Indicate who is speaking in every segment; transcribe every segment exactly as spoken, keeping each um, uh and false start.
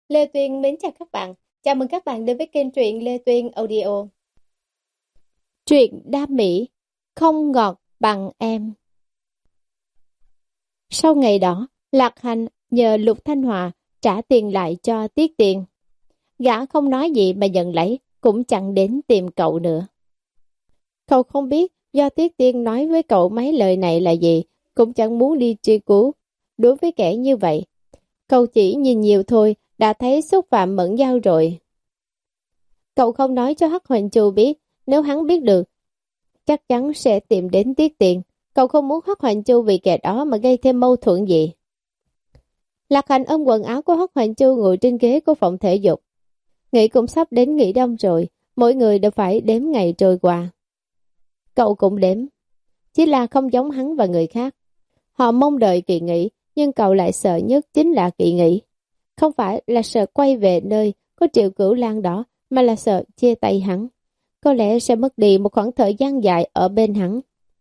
Speaker 1: Lê Tuyên mến chào các bạn. Chào mừng các bạn đến với kênh truyện Lê Tuyên Audio. Truyện đam mỹ, không ngọt bằng em. Sau ngày đó, Lạc Hành nhờ Lục Thanh Hòa trả tiền lại cho Tiết Tiền. Gã không nói gì mà nhận lấy, cũng chẳng đến tìm cậu nữa. Cậu không biết do Tiết Tiên nói với cậu mấy lời này là gì, cũng chẳng muốn đi truy cứu. Đối với kẻ như vậy, cậu chỉ nhìn nhiều thôi đã thấy xúc phạm Mẫn Giao rồi. Cậu không nói cho Hắc Hoành Chu biết, nếu hắn biết được, chắc chắn sẽ tìm đến Tiết Tiền. Cậu không muốn Hắc Hoành Chu vì kẻ đó mà gây thêm mâu thuẫn gì. Lạc Hành ôm quần áo của Hắc Hoành Chu ngồi trên ghế của phòng thể dục. Nghỉ cũng sắp đến nghỉ đông rồi, mỗi người đều phải đếm ngày trôi qua. Cậu cũng đếm, chỉ là không giống hắn và người khác. Họ mong đợi kỳ nghỉ, nhưng cậu lại sợ nhất chính là kỳ nghỉ. Không phải là sợ quay về nơi có Triệu Cửu Lan đó, mà là sợ chia tay hắn. Có lẽ sẽ mất đi một khoảng thời gian dài ở bên hắn.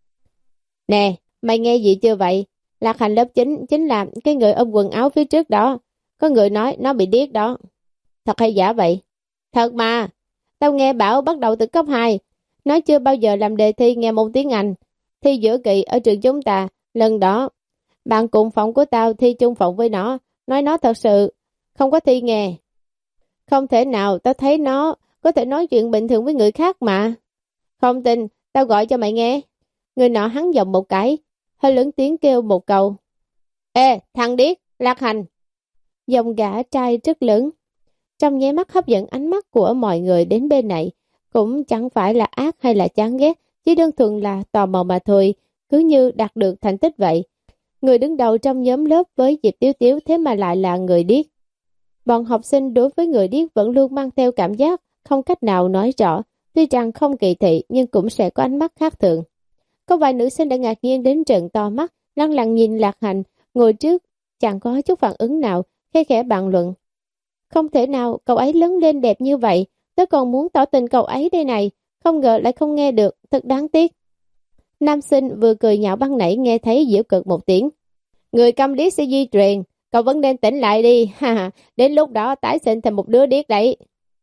Speaker 1: Nè, mày nghe gì chưa vậy? Lạc Hành lớp chín chính là cái người ôm quần áo phía trước đó. Có người nói nó bị điếc đó. Thật hay giả vậy? Thật mà. Tao nghe bảo bắt đầu từ cấp hai. Nó chưa bao giờ làm đề thi nghe môn tiếng Anh. Thi giữa kỳ ở trường chúng ta. Lần đó, bạn cùng phòng của tao thi chung phòng với nó. Nói nó thật sự không có thi nghe. Không thể nào, tao thấy nó có thể nói chuyện bình thường với người khác mà. Không tin, tao gọi cho mày nghe. Người nọ hắn giọng một cái, hơi lớn tiếng kêu một câu. Ê, thằng điếc, Lạc Hành. Giọng gã trai rất lớn. Trong nháy mắt hấp dẫn ánh mắt của mọi người đến bên này. Cũng chẳng phải là ác hay là chán ghét, chỉ đơn thuần là tò mò mà thôi, cứ như đạt được thành tích vậy. Người đứng đầu trong nhóm lớp với Diệp Tiếu Tiếu thế mà lại là người điếc. Bọn học sinh đối với người điếc vẫn luôn mang theo cảm giác không cách nào nói rõ, tuy rằng không kỳ thị nhưng cũng sẽ có ánh mắt khác thường. Có vài nữ sinh đã ngạc nhiên đến trợn to mắt, lăng lặng nhìn Lạc Hành, ngồi trước, chẳng có chút phản ứng nào, khe khẽ bàn luận. Không thể nào, cậu ấy lớn lên đẹp như vậy, tớ còn muốn tỏ tình cậu ấy đây này, không ngờ lại không nghe được, thật đáng tiếc. Nam sinh vừa cười nhạo băng nảy nghe thấy giễu cợt một tiếng. Người câm điếc sẽ di truyền, cậu vẫn nên tỉnh lại đi, ha ha, đến lúc đó tái sinh thành một đứa điếc đấy.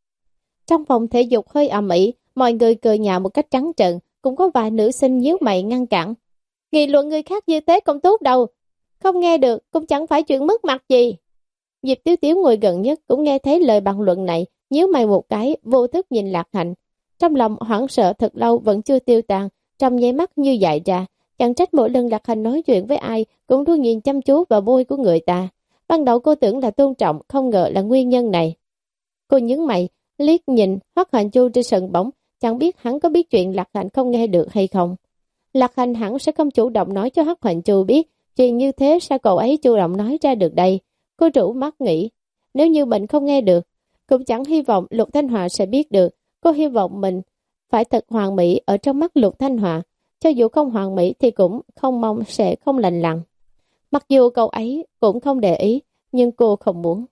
Speaker 1: Trong phòng thể dục hơi ầm ĩ, mọi người cười nhạo một cách trắng trợn, cũng có vài nữ sinh nhíu mày ngăn cản. Nghị luận người khác như thế không tốt đâu, không nghe được cũng chẳng phải chuyện mất mặt gì. Diệp Tiếu Tiếu ngồi gần nhất cũng nghe thấy lời bàn luận này, nhíu mày một cái, vô thức nhìn Lạc Hành. Trong lòng hoảng sợ thật lâu vẫn chưa tiêu tan, trong nháy mắt như dại ra. Chẳng trách mỗi lần Lạc Hành nói chuyện với ai cũng luôn nhìn chăm chú vào môi của người ta. Ban đầu cô tưởng là tôn trọng, không ngờ là nguyên nhân này. Cô nhướng mày, liếc nhìn Hoắc Hành Chu trên sân bóng, chẳng biết hắn có biết chuyện Lạc Hành không nghe được hay không. Lạc Hành hẳn sẽ không chủ động nói cho Hoắc Hành Chu biết, chuyện như thế sao cậu ấy chủ động nói ra được đây. Cô rủ mắt nghĩ, nếu như mình không nghe được, cũng chẳng hy vọng Lục Thanh Hòa sẽ biết được. Cô hy vọng mình phải thật hoàn mỹ ở trong mắt Lục Thanh Hòa, cho dù không hoàn mỹ thì cũng không mong sẽ không lành lặn. Mặc dù cậu ấy cũng không để ý, nhưng cô không muốn.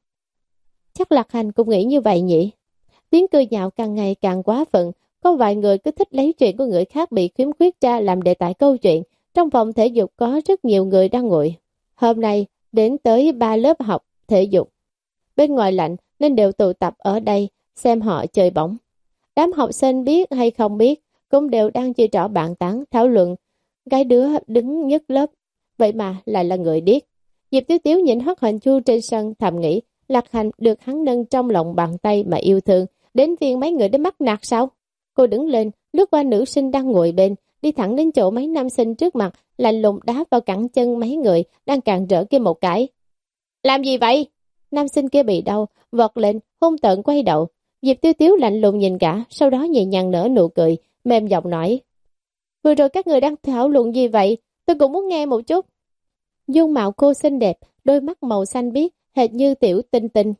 Speaker 1: Chắc Lạc Hành cũng nghĩ như vậy nhỉ. Tiếng cười nhạo càng ngày càng quá phận, có vài người cứ thích lấy chuyện của người khác bị khiếm khuyết ra làm đề tài câu chuyện. Trong phòng thể dục có rất nhiều người đang ngồi. Hôm nay đến tới ba lớp học thể dục. Bên ngoài lạnh nên đều tụ tập ở đây xem họ chơi bóng. Đám học sinh biết hay không biết cũng đều đang chia trò bàn tán thảo luận. Cái đứa đứng nhất lớp vậy mà lại là người điếc. Diệp Tiếu Tiếu nhìn Hoắc Hành Chu trên sân thầm nghĩ Lạc Hành được hắn nâng trong lòng bàn tay mà yêu thương, đến phiên mấy người đến mắc nạt sao? Cô đứng lên, lướt qua nữ sinh đang ngồi bên, đi thẳng đến chỗ mấy nam sinh trước mặt, lạnh lùng đá vào cẳng chân mấy người đang càn rỡ kia một cái. Làm gì vậy? Nam sinh kia bị đau, vọt lên, hung tợn quay đầu. Diệp Tiếu Tiếu lạnh lùng nhìn cả, sau đó nhẹ nhàng nở nụ cười, mềm giọng nói. Vừa rồi các người đang thảo luận gì vậy? Tôi cũng muốn nghe một chút. Dung mạo cô xinh đẹp, đôi mắt màu xanh biếc, hệt như tiểu tinh tinh.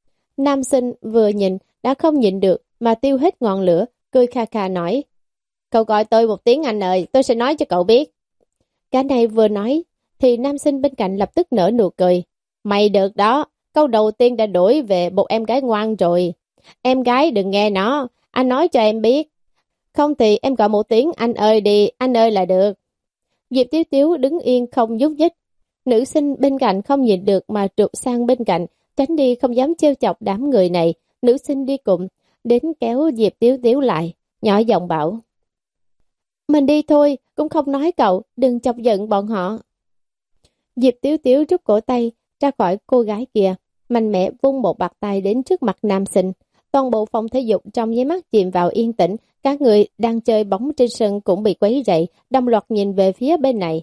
Speaker 1: Nam sinh vừa nhìn, đã không nhịn được, mà tiêu hết ngọn lửa, cười kha kha nói. Cậu gọi tôi một tiếng anh ơi, tôi sẽ nói cho cậu biết. Cả này vừa nói, thì nam sinh bên cạnh lập tức nở nụ cười. Mày được đó, câu đầu tiên đã đuổi về một em gái ngoan rồi. Em gái đừng nghe nó, anh nói cho em biết. Không thì em gọi một tiếng anh ơi đi, anh ơi là được. Diệp Tiếu Tiếu đứng yên không nhúc nhích. Nữ sinh bên cạnh không nhìn được mà trượt sang bên cạnh, tránh đi không dám trêu chọc đám người này. Nữ sinh đi cùng, đến kéo Diệp Tiếu Tiếu lại, nhỏ giọng bảo. Mình đi thôi, cũng không nói cậu, đừng chọc giận bọn họ. Diệp Tiếu Tiếu rút cổ tay ra khỏi cô gái kia, mạnh mẽ vung một bạt tay đến trước mặt nam sinh. Toàn bộ phòng thể dục trong nháy mắt chìm vào yên tĩnh, các người đang chơi bóng trên sân cũng bị quấy rầy, đồng loạt nhìn về phía bên này.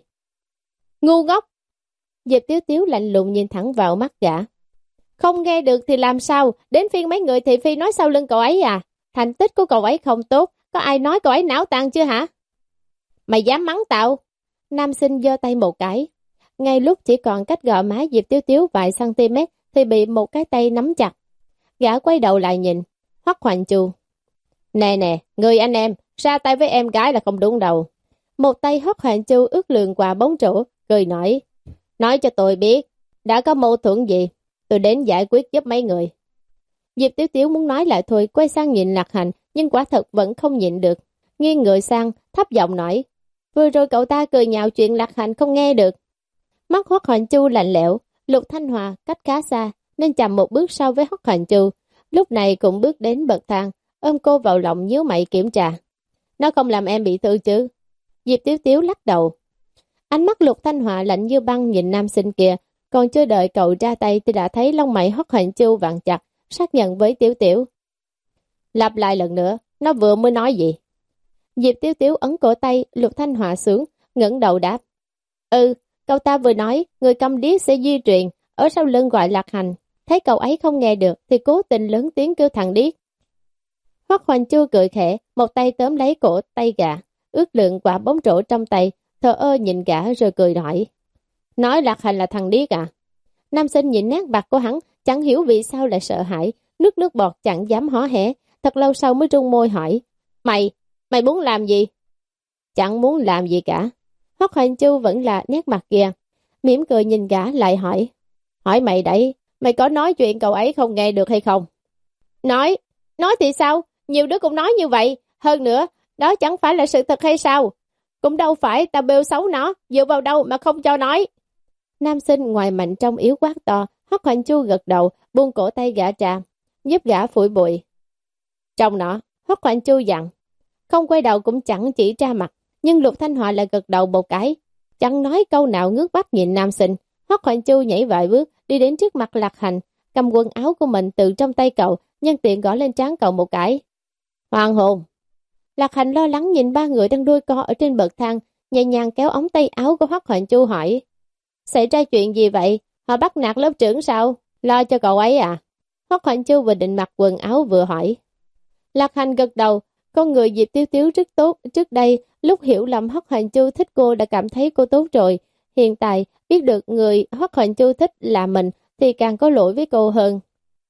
Speaker 1: Ngu ngốc! Diệp Tiếu Tiếu lạnh lùng nhìn thẳng vào mắt gã. Không nghe được thì làm sao, đến phiên mấy người thị phi nói sau lưng cậu ấy à? Thành tích của cậu ấy không tốt, có ai nói cậu ấy não tàn chưa hả? Mày dám mắng tao? Nam sinh giơ tay một cái. Ngay lúc chỉ còn cách gò má Diệp Tiếu Tiếu vài cm thì bị một cái tay nắm chặt. Gã quay đầu lại nhìn, Hoắc Hoành Chu. Nè nè, người anh em, ra tay với em gái là không đúng đâu. Một tay Hoắc Hoành Chu ước lượng qua bóng rổ, cười nói. Nói cho tôi biết, đã có mâu thuẫn gì, tôi đến giải quyết giúp mấy người. Diệp Tiếu Tiếu muốn nói lại thôi, quay sang nhìn Lạc Hành, nhưng quả thật vẫn không nhịn được. Nghiêng người sang, thấp giọng nói. Vừa rồi cậu ta cười nhạo chuyện Lạc Hành không nghe được. Mắt Hoắc Hoành Chu lạnh lẽo, Lục Thanh Hòa cách khá xa, nên chậm một bước sau với Hoắc Hoành Chu. Lúc này cũng bước đến bậc thang, ôm cô vào lòng nhíu mày kiểm tra. Nó không làm em bị thương chứ? Diệp Tiếu Tiếu lắc đầu. Ánh mắt Lục Thanh Hòa lạnh như băng nhìn nam sinh kia, còn chưa đợi cậu ra tay thì đã thấy lông mày Hoắc Hoành Chu vặn chặt, xác nhận với Tiếu Tiếu. Lặp lại lần nữa, nó vừa mới nói gì? Diệp Tiếu Tiếu ấn cổ tay Lục Thanh Hòa xuống, ngẩng đầu đáp. Ừ, cậu ta vừa nói, người câm điếc sẽ di truyền, ở sau lưng gọi Lạc Hành. Thấy cậu ấy không nghe được thì cố tình lớn tiếng kêu thằng điếc. Hoắc Hoành Chu cười khẽ, một tay tóm lấy cổ tay gã, ước lượng quả bóng rổ trong tay, thờ ơ nhìn gã rồi cười hỏi. Nói Lạc Hành là thằng điếc à? Nam sinh nhìn nét mặt của hắn, chẳng hiểu vì sao lại sợ hãi, nước nước bọt chẳng dám hó hé, thật lâu sau mới rung môi hỏi. Mày, mày muốn làm gì? Chẳng muốn làm gì cả. Hoắc Hoành Chu vẫn là nét mặt kia, mỉm cười nhìn gã lại hỏi. Hỏi mày đấy, mày có nói chuyện cậu ấy không nghe được hay không? Nói, nói thì sao? Nhiều đứa cũng nói như vậy. Hơn nữa, đó chẳng phải là sự thật hay sao? Cũng đâu phải ta bêu xấu nó, dựa vào đâu mà không cho nói. Nam sinh ngoài mạnh trong yếu quát to, Hoắc Hoành Chu gật đầu, buông cổ tay gã ra, giúp gã phủi bụi. Trong nó, Hoắc Hoành Chu dặn, không quay đầu cũng chẳng chỉ ra mặt, nhưng Lục Thanh Hòa lại gật đầu một cái, chẳng nói câu nào ngước mắt nhìn nam sinh. Hoắc Hoành Chu nhảy vài bước, đi đến trước mặt Lạc Hành, cầm quần áo của mình từ trong tay cậu, nhân tiện gõ lên trán cậu một cái. Hoàng hồn! Lạc Hành lo lắng nhìn ba người đang đôi co ở trên bậc thang, nhẹ nhàng kéo ống tay áo của Hoắc Hoành Chu hỏi. Xảy ra chuyện gì vậy? Họ bắt nạt lớp trưởng sao? Lo cho cậu ấy à? Hoắc Hoành Chu vừa định mặc quần áo vừa hỏi. Lạc Hành gật đầu, con người Diệp Tiếu Tiếu rất tốt. Trước đây, lúc hiểu lầm Hoắc Hoành Chu thích cô đã cảm thấy cô tốt rồi. Hiện tại, biết được người Hoắc Hoành Chu thích là mình thì càng có lỗi với cô hơn.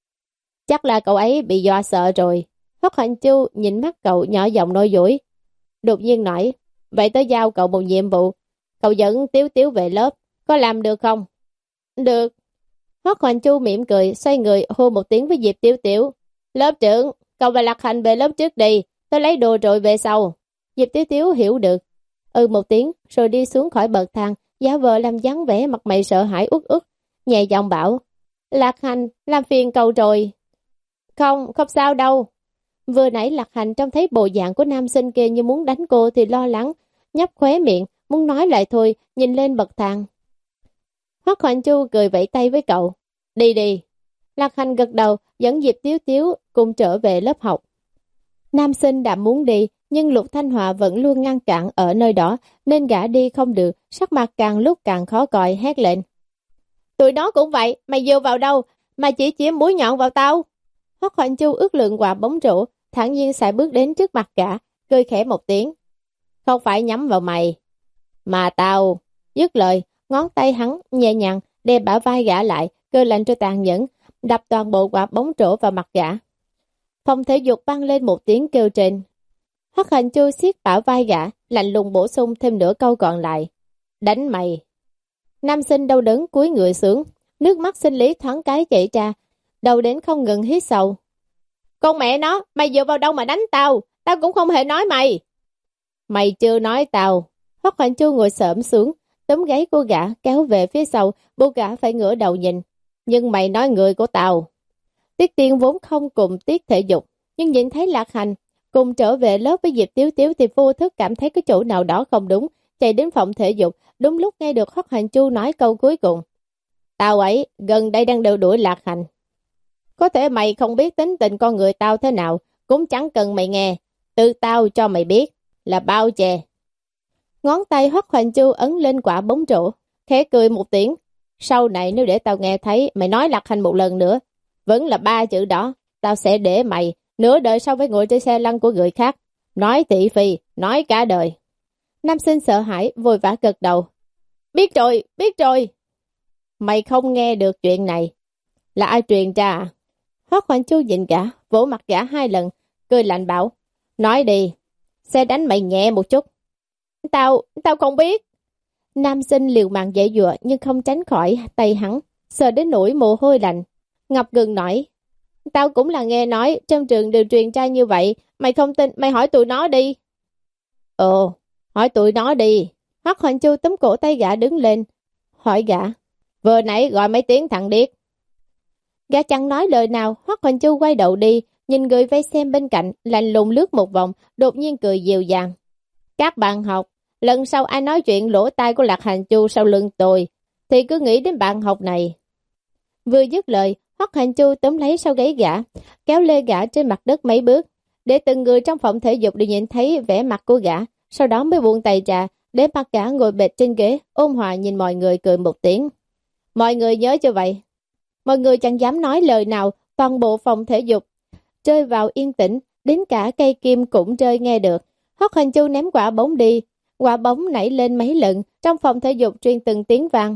Speaker 1: Chắc là cậu ấy bị dọa sợ rồi. Hoắc Hoành Chu nhìn mắt cậu nhỏ giọng nói dối. Đột nhiên nói, vậy tớ giao cậu một nhiệm vụ. Cậu dẫn Tiếu Tiếu về lớp, có làm được không? Được. Hoắc Hoành Chu mỉm cười, xoay người hô một tiếng với Diệp Tiếu Tiếu. Lớp trưởng, cậu và Lạc Hành về lớp trước đi, tớ lấy đồ rồi về sau. Diệp Tiếu Tiếu hiểu được. Ừ một tiếng, rồi đi xuống khỏi bậc thang, giả vờ làm dáng vẻ mặt mày sợ hãi uất ức, nhẹ giọng bảo. Lạc Hành, làm phiền cậu rồi. Không, không sao đâu. Vừa nãy Lạc Hành trông thấy bộ dạng của nam sinh kia như muốn đánh cô thì lo lắng, nhấp khóe miệng, muốn nói lại thôi, nhìn lên bậc thang. Hoắc Hoành Chu cười vẫy tay với cậu. Đi đi. Lạc Hành gật đầu, dẫn Diệp Tiếu Tiếu cùng trở về lớp học. Nam sinh đã muốn đi, nhưng Lục Thanh Hòa vẫn luôn ngăn cản ở nơi đó, nên gã đi không được, sắc mặt càng lúc càng khó coi, hét lên. Tụi nó cũng vậy, mày vô vào đâu, mà chỉ chĩa mũi nhọn vào tao. Hoắc Hoành Chu ước lượng quả bóng rổ, thản nhiên sải bước đến trước mặt gã, cười khẽ một tiếng. Không phải nhắm vào mày, mà tao. Dứt lời, ngón tay hắn nhẹ nhàng đè bả vai gã lại, cơ lạnh cho tàn nhẫn, đập toàn bộ quả bóng rổ vào mặt gã. Phòng thể dục vang lên một tiếng kêu trên. Hoắc Hoành Chu siết bả vai gã, lạnh lùng bổ sung thêm nửa câu còn lại. Đánh mày. Nam sinh đau đớn cúi người xuống, nước mắt sinh lý thoáng cái chảy ra, đầu đến không ngừng hít sâu. Con mẹ nó, mày dựa vào đâu mà đánh tao, tao cũng không hề nói mày. Mày chưa nói tao. Hoắc Hoành Chu ngồi xổm xuống, túm gáy cô gã kéo về phía sau, buộc gã phải ngửa đầu nhìn. Nhưng mày nói người của tao. Tiết Tiên vốn không cùng tiết thể dục, nhưng nhìn thấy Lạc Hành cùng trở về lớp với Diệp Tiếu Tiếu thì vô thức cảm thấy cái chỗ nào đó không đúng, chạy đến phòng thể dục, đúng lúc nghe được Hoắc Hành Chu nói câu cuối cùng. Tao ấy, gần đây đang đeo đuổi Lạc Hành. Có thể mày không biết tính tình con người tao thế nào, cũng chẳng cần mày nghe, từ tao cho mày biết, là bao chè. Ngón tay Hoắc Hành Chu ấn lên quả bóng rổ, khẽ cười một tiếng. Sau này nếu để tao nghe thấy mày nói Lạc Hành một lần nữa, vẫn là ba chữ đó, tao sẽ để mày nửa đời sau phải ngồi trên xe lăn của người khác. Nói thị phi, nói cả đời. Nam sinh sợ hãi, vội vã gật đầu. Biết rồi, biết rồi. Mày không nghe được chuyện này. Là ai truyền ra à? Hoắc Hoành Chu nhìn gã, vỗ mặt gã hai lần, cười lạnh bảo. Nói đi, sẽ đánh mày nhẹ một chút. Tao, tao không biết. Nam sinh liều mạng dễ dụa nhưng không tránh khỏi tay hắn, sợ đến nỗi mồ hôi lạnh. Ngọc Gừng nói. Tao cũng là nghe nói, trong trường đều truyền ra như vậy, mày không tin, mày hỏi tụi nó đi. Ồ, hỏi tụi nó đi. Hoắc Hoành Chu túm cổ tay gã đứng lên, hỏi gã. Vừa nãy gọi mấy tiếng thằng điếc. Gã chẳng nói lời nào, Hoắc Hoành Chu quay đầu đi, nhìn người vây xem bên cạnh, lạnh lùng lướt một vòng, đột nhiên cười dịu dàng. Các bạn học, lần sau ai nói chuyện lỗ tai của Lạc Hành Chu sau lưng tôi, thì cứ nghĩ đến bạn học này. Vừa dứt lời, Hoắc Hành Chu túm lấy sau gáy gã, kéo lê gã trên mặt đất mấy bước, để từng người trong phòng thể dục đều nhìn thấy vẻ mặt của gã, sau đó mới buông tay ra, để mặt gã ngồi bệt trên ghế, ôn hòa nhìn mọi người cười một tiếng. Mọi người nhớ cho vậy. Mọi người chẳng dám nói lời nào, toàn bộ phòng thể dục rơi vào yên tĩnh, đến cả cây kim cũng rơi nghe được. Hoắc Hành Chu ném quả bóng đi, quả bóng nảy lên mấy lần, trong phòng thể dục truyền từng tiếng vang.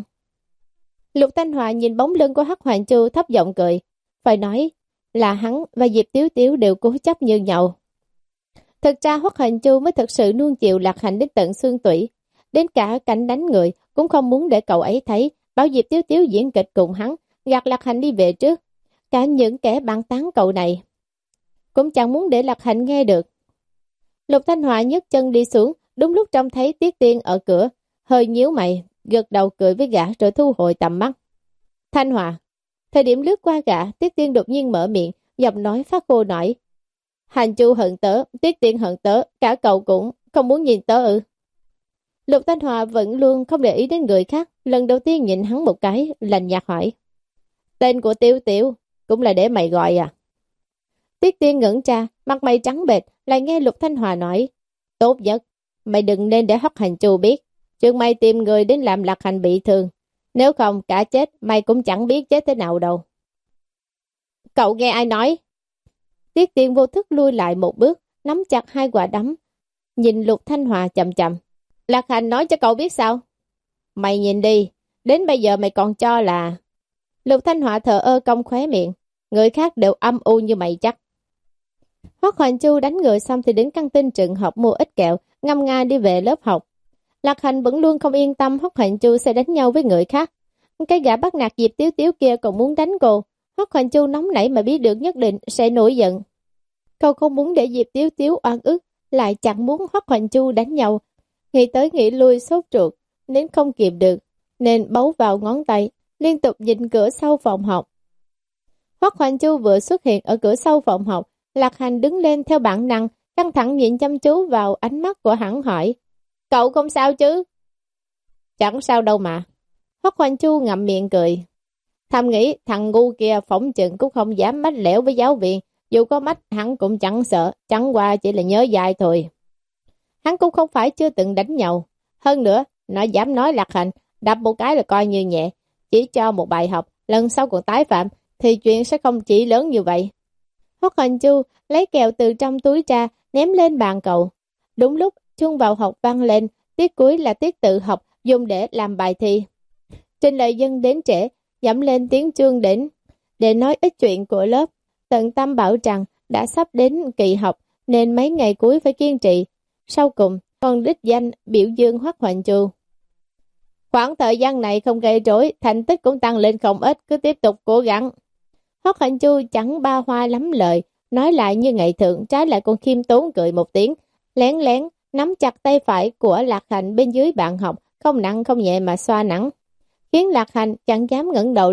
Speaker 1: Lục Thanh Hòa nhìn bóng lưng của Hoắc Hoành Chu thấp giọng cười, phải nói là hắn và Diệp Tiếu Tiếu đều cố chấp như nhau. Thực ra Hoắc Hoành Chu mới thực sự nuông chiều Lạc Hành đến tận xương tủy, đến cả cảnh đánh người cũng không muốn để cậu ấy thấy, bảo Diệp Tiếu Tiếu diễn kịch cùng hắn, gạt Lạc Hành đi về trước. Cả những kẻ bàn tán cậu này cũng chẳng muốn để Lạc Hành nghe được. Lục Thanh Hòa nhấc chân đi xuống, đúng lúc trông thấy Tiết Tiên ở cửa, hơi nhíu mày, gật đầu cười với gã rồi thu hồi tầm mắt. Thanh Hòa. Thời điểm lướt qua gã, Tiết Tiên đột nhiên mở miệng, giọng nói phát khô nổi. Hành Chu hận tớ, Tiết Tiên hận tớ, cả cậu cũng không muốn nhìn tớ ư? Lục Thanh Hòa vẫn luôn không để ý đến người khác, lần đầu tiên nhìn hắn một cái, lạnh nhạt hỏi. Tên của Tiểu Tiểu, cũng là để mày gọi à? Tiết Tiên ngẩn ra, mặt mày trắng bệch, lại nghe Lục Thanh Hòa nói. Tốt nhất, mày đừng nên để Hoắc Hành Chu biết, chừng mày tìm người đến làm Lạc Hành bị thương. Nếu không cả chết, mày cũng chẳng biết chết thế nào đâu. Cậu nghe ai nói? Tiết Tiên vô thức lui lại một bước, nắm chặt hai quả đấm, nhìn Lục Thanh Hòa chậm chậm. Lạc Hành nói cho cậu biết sao? Mày nhìn đi, đến bây giờ mày còn cho là... Lục Thanh Hòa thờ ơ cong khóe miệng, người khác đều âm u như mày chắc. Hoắc Hoành Chu đánh người xong thì đến căng tin trường học mua ít kẹo, ngâm nga đi về lớp học. Lạc Hành vẫn luôn không yên tâm Hoắc Hoành Chu sẽ đánh nhau với người khác. Cái gã bắt nạt Diệp Tiếu Tiếu kia còn muốn đánh cô. Hoắc Hoành Chu nóng nảy mà biết được nhất định sẽ nổi giận. Cậu không muốn để Diệp Tiếu Tiếu oan ức, lại chẳng muốn Hoắc Hoành Chu đánh nhau. Nghĩ tới nghĩ lui sốt ruột, đến không kịp được, nên bấu vào ngón tay, liên tục nhìn cửa sau phòng học. Hoắc Hoành Chu vừa xuất hiện ở cửa sau phòng học, Lạc Hành đứng lên theo bản năng, căng thẳng nhìn chăm chú vào ánh mắt của hắn hỏi. Cậu không sao chứ? Chẳng sao đâu mà. Hoắc Hoành Chu ngậm miệng cười. Thầm nghĩ thằng ngu kia phỏng chừng cũng không dám mách lẻo với giáo viên, dù có mách hắn cũng chẳng sợ, chẳng qua chỉ là nhớ dại thôi. Hắn cũng không phải chưa từng đánh nhau. Hơn nữa, nó dám nói Lạc Hành, đập một cái là coi như nhẹ, chỉ cho một bài học, lần sau còn tái phạm, thì chuyện sẽ không chỉ lớn như vậy. Hoắc Hoành Chu lấy kẹo từ trong túi ra, ném lên bàn cậu. Đúng lúc chuông vào học vang lên, tiết cuối là tiết tự học, dùng để làm bài thi. Trên lời dân đến trễ, dẫm lên tiếng chuông đến, để nói ít chuyện của lớp. Tận tâm bảo rằng đã sắp đến kỳ học, nên mấy ngày cuối phải kiên trì. Sau cùng, còn đích danh biểu dương Hoắc Hoành Chu. Khoảng thời gian này không gây rối, thành tích cũng tăng lên không ít, cứ tiếp tục cố gắng. Hoắc Hoành Chu chẳng ba hoa lắm lời, nói lại như ngày thường, trái lại còn khiêm tốn cười một tiếng, lén lén nắm chặt tay phải của Lạc Hành bên dưới bàn học, không nặng không nhẹ mà xoa nắng, khiến Lạc Hành chẳng dám ngẩng đầu lên,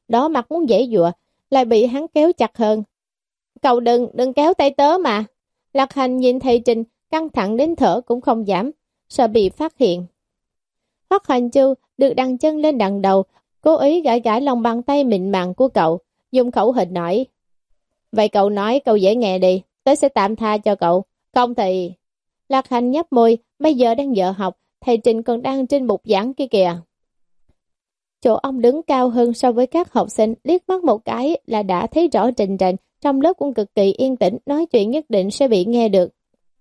Speaker 1: đỏ mặt muốn giãy giụa, lại bị hắn kéo chặt hơn. Cậu đừng, đừng kéo tay tớ mà. Lạc Hành nhìn thầy Trình căng thẳng đến thở cũng không giảm, sợ bị phát hiện. Hoắc Hoành Chu được đặt chân lên đằng đầu, cố ý gãi gãi lòng bàn tay mịn màng của cậu, dùng khẩu hình nói. Vậy cậu nói câu dễ nghe đi, tớ sẽ tạm tha cho cậu, không thì... Lạc Hành nhấp môi, bây giờ đang giờ học, thầy Trình còn đang trên bục giảng kia kìa. Chỗ ông đứng cao hơn so với các học sinh, liếc mắt một cái là đã thấy rõ Trình Trình, trong lớp cũng cực kỳ yên tĩnh, nói chuyện nhất định sẽ bị nghe được.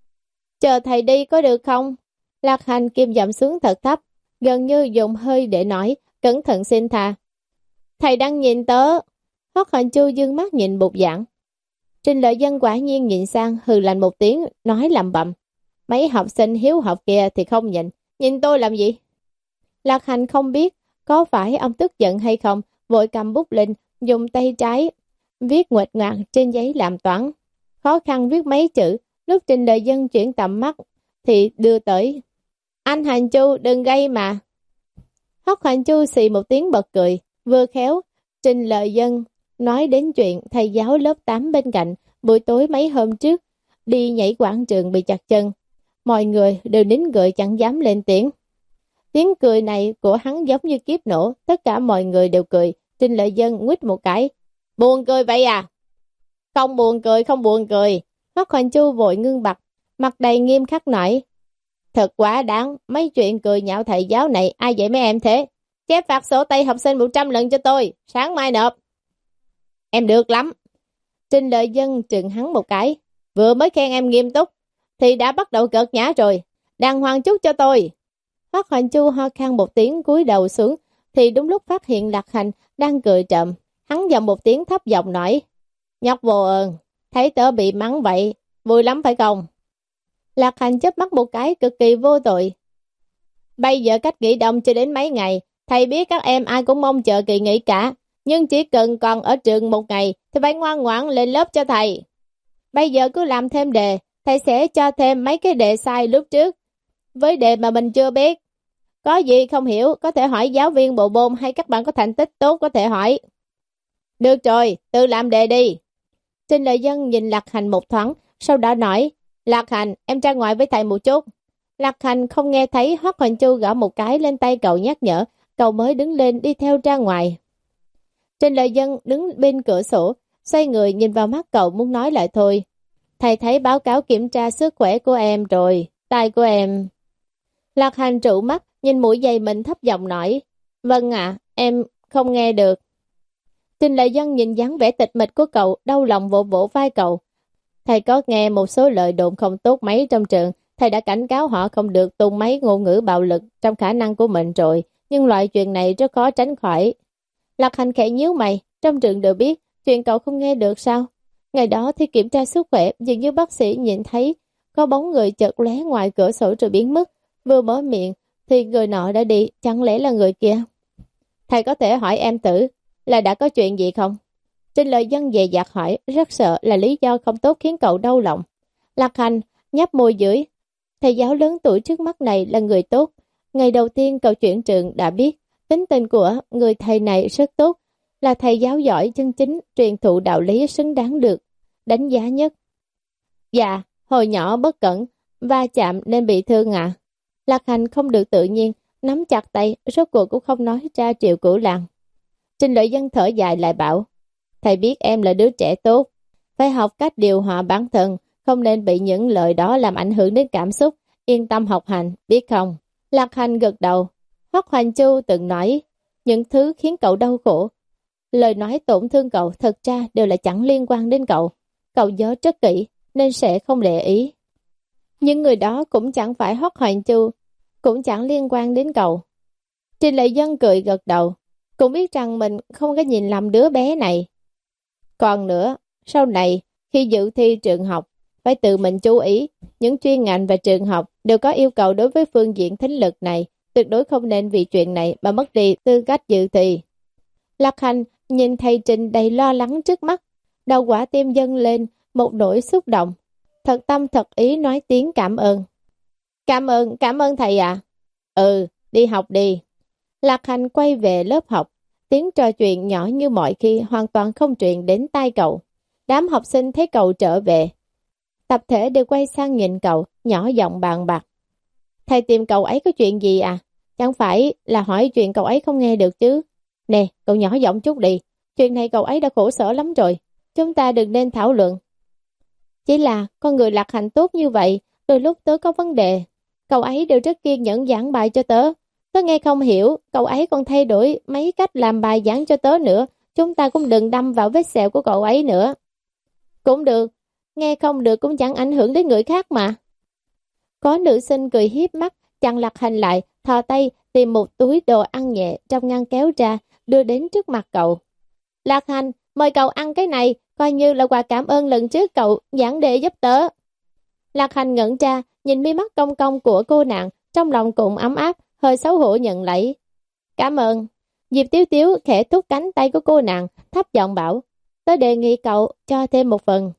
Speaker 1: Chờ thầy đi có được không? Lạc Hành kim dậm xuống thật thấp, gần như dùng hơi để nói, cẩn thận xin tha. Thầy đang nhìn tớ. Hoắc Hoành Chu dương mắt nhìn bục giảng. Trình Lợi Dân quả nhiên nhìn sang, hừ lạnh một tiếng, nói lầm bầm. Mấy học sinh hiếu học kia thì không nhìn, nhìn tôi làm gì? Lạc Hành không biết có phải ông tức giận hay không, vội cầm bút lên, dùng tay trái, viết nguệch ngoạc trên giấy làm toán. Khó khăn viết mấy chữ, lúc Trình Lợi Dân chuyển tầm mắt thì đưa tới. Anh Hành Chu đừng gây mà. Hoắc Hoành Chu xì một tiếng bật cười, vừa khéo, Trình Lợi Dân nói đến chuyện thầy giáo lớp tám bên cạnh, buổi tối mấy hôm trước, đi nhảy quảng trường bị chặt chân. Mọi người đều nín cười chẳng dám lên tiếng. Tiếng cười này của hắn giống như kiếp nổ, tất cả mọi người đều cười. Trình Lợi Dân nguýt một cái. Buồn cười vậy à? Không buồn cười, không buồn cười. Hoắc Hoành Chu vội ngưng bặt, mặt đầy nghiêm khắc nói. Thật quá đáng, mấy chuyện cười nhạo thầy giáo này ai dạy mấy em thế? Chép phạt sổ tay học sinh một trăm lần cho tôi, sáng mai nộp. Em được lắm. Trình Lợi Dân trừng hắn một cái. Vừa mới khen em nghiêm túc, thì đã bắt đầu cợt nhã rồi. Đàng hoàng chút cho tôi. Hoắc Hoành Chu ho khan một tiếng cúi đầu xuống, thì đúng lúc phát hiện Lạc Hành đang cười trộm. Hắn dầm một tiếng thấp giọng nói. Nhóc vô ơn, thấy tớ bị mắng vậy, vui lắm phải không? Lạc Hành chớp mắt một cái cực kỳ vô tội. Bây giờ cách nghỉ đông chưa đến mấy ngày, thầy biết các em ai cũng mong chờ kỳ nghỉ cả, nhưng chỉ cần còn ở trường một ngày thì phải ngoan ngoãn lên lớp cho thầy. Bây giờ cứ làm thêm đề, thầy sẽ cho thêm mấy cái đề sai lúc trước, với đề mà mình chưa biết. Có gì không hiểu, có thể hỏi giáo viên bộ môn hay các bạn có thành tích tốt có thể hỏi. Được rồi, tự làm đề đi. Trình Lợi Dân nhìn Lạc Hành một thoáng, sau đó nói, Lạc Hành, em ra ngoài với thầy một chút. Lạc Hành không nghe thấy Hoắc Hoành Chu gõ một cái lên tay cậu nhắc nhở, cậu mới đứng lên đi theo ra ngoài. Trình Lợi Dân đứng bên cửa sổ, xoay người nhìn vào mắt cậu muốn nói lại thôi. Thầy thấy báo cáo kiểm tra sức khỏe của em rồi, tai của em. Lạc Hành trụ mắt, nhìn mũi giày mình thấp giọng nói, vâng ạ, em không nghe được. Trình Lợi Dân nhìn dáng vẻ tịch mịch của cậu, đau lòng vỗ vỗ vai cậu. Thầy có nghe một số lời đồn không tốt mấy trong trường, thầy đã cảnh cáo họ không được tung mấy ngôn ngữ bạo lực trong khả năng của mình rồi, nhưng loại chuyện này rất khó tránh khỏi. Lạc Hành khẽ nhíu mày, trong trường đều biết, chuyện cậu không nghe được sao? Ngày đó thì kiểm tra sức khỏe, dường như bác sĩ nhìn thấy có bóng người chợt lóe ngoài cửa sổ rồi biến mất, vừa mở miệng thì người nọ đã đi, chẳng lẽ là người kia? Thầy có thể hỏi em tử là đã có chuyện gì không? Trình Lợi Dân dè dặt hỏi, rất sợ là lý do không tốt khiến cậu đau lòng. Lạc Hành nhấp môi dưới, thầy giáo lớn tuổi trước mắt này là người tốt. Ngày đầu tiên cậu chuyển trường đã biết, tính tình của người thầy này rất tốt, là thầy giáo giỏi chân chính, truyền thụ đạo lý xứng đáng được đánh giá nhất. Dạ, hồi nhỏ bất cẩn, va chạm nên bị thương ạ. À. Lạc Hành không được tự nhiên, nắm chặt tay, rốt cuộc cũng không nói ra triệu cửu làng. Trình Lợi Dân thở dài lại bảo, thầy biết em là đứa trẻ tốt, phải học cách điều hòa bản thân, không nên bị những lời đó làm ảnh hưởng đến cảm xúc, yên tâm học hành, biết không? Lạc Hành gật đầu. Hoắc Hoành Chu từng nói, những thứ khiến cậu đau khổ, lời nói tổn thương cậu thật ra đều là chẳng liên quan đến cậu. Cậu nhớ rất kỹ nên sẽ không để ý. Những người đó cũng chẳng phải Hoắc Hoành Chu, cũng chẳng liên quan đến cậu. Trình Lợi Dân cười gật đầu, cũng biết rằng mình không có nhìn lầm đứa bé này. Còn nữa, sau này khi dự thi trường học, phải tự mình chú ý, những chuyên ngành và trường học đều có yêu cầu đối với phương diện thính lực này, tuyệt đối không nên vì chuyện này mà mất đi tư cách dự thi. Lạc Hành nhìn thầy Trình đầy lo lắng trước mắt, đầu quả tim dâng lên một nỗi xúc động, thật tâm thật ý nói tiếng cảm ơn. Cảm ơn, cảm ơn thầy ạ. À. Ừ, đi học đi. Lạc Hành quay về lớp học, Tiếng trò chuyện nhỏ như mọi khi hoàn toàn không truyền đến tai cậu. Đám học sinh thấy cậu trở về. Tập thể đều quay sang nhìn cậu, nhỏ giọng bàn bạc. Thầy tìm cậu ấy có chuyện gì à? Chẳng phải là hỏi chuyện cậu ấy không nghe được chứ? Nè, cậu nhỏ giọng chút đi. Chuyện này cậu ấy đã khổ sở lắm rồi. Chúng ta đừng nên thảo luận. Chỉ là con người Lạc Hành tốt như vậy, đôi lúc tớ có vấn đề. Cậu ấy đều rất kiên nhẫn giảng bài cho tớ. Tớ nghe không hiểu, cậu ấy còn thay đổi mấy cách làm bài giảng cho tớ nữa. Chúng ta cũng đừng đâm vào vết sẹo của cậu ấy nữa. Cũng được, nghe không được cũng chẳng ảnh hưởng đến người khác mà. Có nữ sinh cười hiếp mắt, chặn Lạc Hành lại, thò tay tìm một túi đồ ăn nhẹ trong ngăn kéo ra, đưa đến trước mặt cậu. Lạc Hành, mời cậu ăn cái này, coi như là quà cảm ơn lần trước cậu giảng đề giúp tớ. Lạc Hành ngẩn ra, nhìn mi mắt cong cong của cô nàng, trong lòng cũng ấm áp, hơi xấu hổ nhận lấy. Cảm ơn. Diệp Tiếu Tiếu khẽ thúc cánh tay của cô nàng, thấp giọng bảo, tớ đề nghị cậu cho thêm một phần.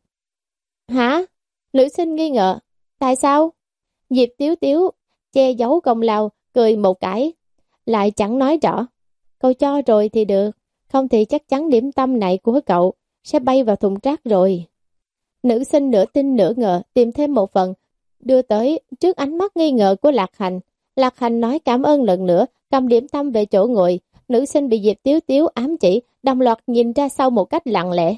Speaker 1: Hả? Nữ sinh nghi ngờ. Tại sao? Diệp Tiếu Tiếu che giấu công lao, cười một cái, lại chẳng nói rõ. Cậu cho rồi thì được, không thì chắc chắn điểm tâm này của cậu sẽ bay vào thùng rác rồi. Nữ sinh nửa tin nửa ngờ tìm thêm một phần, đưa tới trước ánh mắt nghi ngờ của Lạc Hành. Lạc Hành nói cảm ơn lần nữa, cầm điểm tâm về chỗ ngồi. Nữ sinh bị Diệp Tiếu Tiếu ám chỉ, đồng loạt nhìn ra sau một cách lặng lẽ.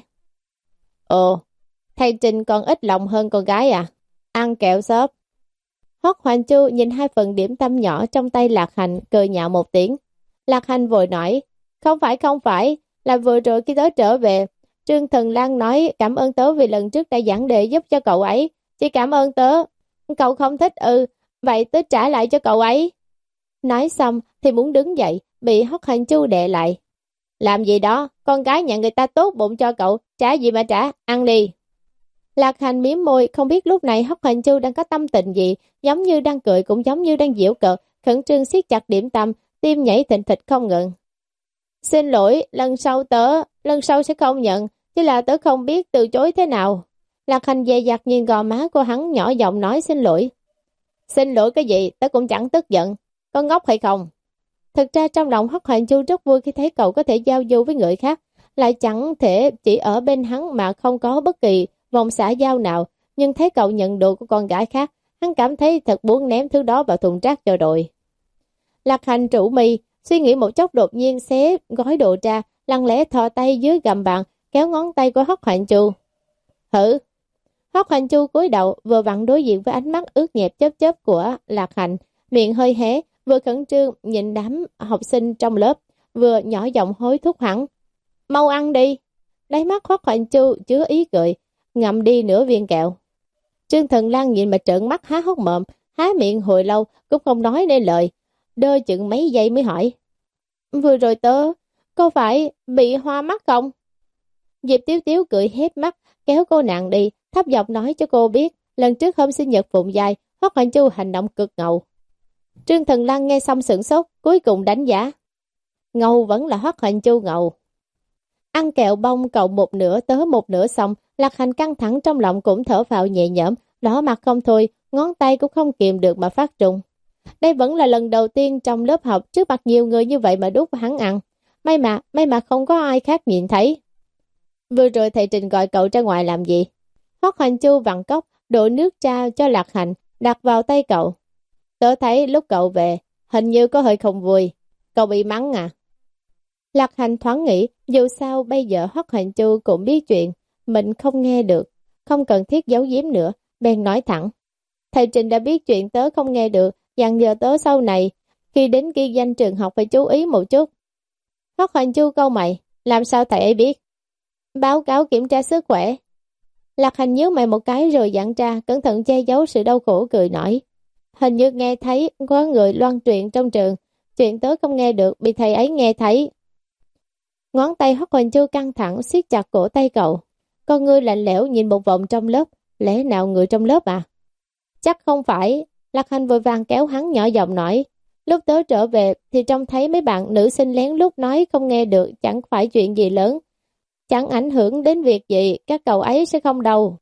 Speaker 1: Ồ, thầy Trình còn ít lòng hơn con gái à? Ăn kẹo xốp. Hoắc Hoành Chu nhìn hai phần điểm tâm nhỏ trong tay Lạc Hành, cười nhạo một tiếng. Lạc Hành vội nói, không phải không phải, là vừa rồi khi tớ trở về, Trương Thần Lan nói cảm ơn tớ vì lần trước đã giảng đề giúp cho cậu ấy, chỉ cảm ơn tớ. Cậu không thích ư, vậy tớ trả lại cho cậu ấy. Nói xong thì muốn đứng dậy, bị Hoắc Hoành Chu đè lại. Làm gì đó, con gái nhà người ta tốt bụng cho cậu, trả gì mà trả, ăn đi. Lạc Hành mím môi, không biết lúc này Hoắc Hoành Chu đang có tâm tình gì, giống như đang cười cũng giống như đang giễu cợt, khẩn trương siết chặt điểm tâm, tim nhảy thình thịch không ngừng. Xin lỗi, lần sau tớ, lần sau sẽ không nhận, chỉ là tớ không biết từ chối thế nào. Lạc Hành dè dặt nhìn gò má của hắn, nhỏ giọng nói xin lỗi. Xin lỗi cái gì, tớ cũng chẳng tức giận, có ngốc hay không? Thực ra trong lòng Hoắc Hoành Chu rất vui khi thấy cậu có thể giao du với người khác, lại chẳng thể chỉ ở bên hắn mà không có bất kỳ vòng xã giao nào, nhưng thấy cậu nhận đồ của con gái khác, hắn cảm thấy thật muốn ném thứ đó vào thùng rác cho rồi. Lạc Hành trụ mi, suy nghĩ một chốc đột nhiên xé gói đồ ra, lặng lẽ thò tay dưới gầm bàn, kéo ngón tay của Hoắc Hoành Chu. Hử? Hoắc Hoành Chu cúi đầu, vừa vặn đối diện với ánh mắt ướt nhẹp chớp chớp của Lạc Hành, miệng hơi hé, vừa khẩn trương nhìn đám học sinh trong lớp, vừa nhỏ giọng hối thúc hắn. Mau ăn đi! Đáy mắt Hoắc Hoành Chu chứa ý cười, ngậm đi nửa viên kẹo. Trương Thần Lan nhìn mà trợn mắt há hốc mồm, há miệng hồi lâu cũng không nói nên lời, đơ chừng mấy giây mới hỏi. Vừa rồi tớ, có phải bị hoa mắt không? Diệp Tiếu Tiếu cười hép mắt, kéo cô nàng đi, thấp giọng nói cho cô biết, lần trước hôm sinh nhật Phụng Giai, Hoắc Hoành Chu hành động cực ngầu. Trương Thần Lan nghe xong sửng sốt, cuối cùng đánh giá. Ngầu vẫn là Hoắc Hoành Chu ngầu. Ăn kẹo bông cậu một nửa tớ một nửa xong, Lạc Hành căng thẳng trong lòng cũng thở phào nhẹ nhõm, đỏ mặt không thôi, ngón tay cũng không kìm được mà phát trùng. Đây vẫn là lần đầu tiên trong lớp học trước mặt nhiều người như vậy mà đút hắn ăn. May mà, may mà không có ai khác nhìn thấy. Vừa rồi thầy Trình gọi cậu ra ngoài làm gì? Hoắc Hoành Chu vặn cốc, đổ nước trà cho Lạc Hành, đặt vào tay cậu. Tớ thấy lúc cậu về, hình như có hơi không vui. Cậu bị mắng à? Lạc Hành thoáng nghĩ, dù sao bây giờ Hoắc Hoành Chu cũng biết chuyện, mình không nghe được, không cần thiết giấu giếm nữa, bèn nói thẳng. Thầy Trình đã biết chuyện tớ không nghe được, dặn dò tớ sau này, khi đến ghi danh trường học phải chú ý một chút. Hoắc Hoành Chu câu mày, làm sao thầy ấy biết? Báo cáo kiểm tra sức khỏe. Lạc Hành nhớ mày một cái rồi dặn ra, cẩn thận che giấu sự đau khổ cười nói. Hình như nghe thấy có người loan truyền trong trường, chuyện tớ không nghe được, bị thầy ấy nghe thấy. Ngón tay Hoắc Hoành Chu căng thẳng siết chặt cổ tay cậu. Con ngươi lạnh lẽo nhìn một vòng trong lớp, lẽ nào người trong lớp à? Chắc không phải. Lạc Hành vội vàng kéo hắn nhỏ giọng nói. Lúc tớ trở về thì trông thấy mấy bạn nữ sinh lén lút nói không nghe được, chẳng phải chuyện gì lớn, chẳng ảnh hưởng đến việc gì, các cậu ấy sẽ không đâu.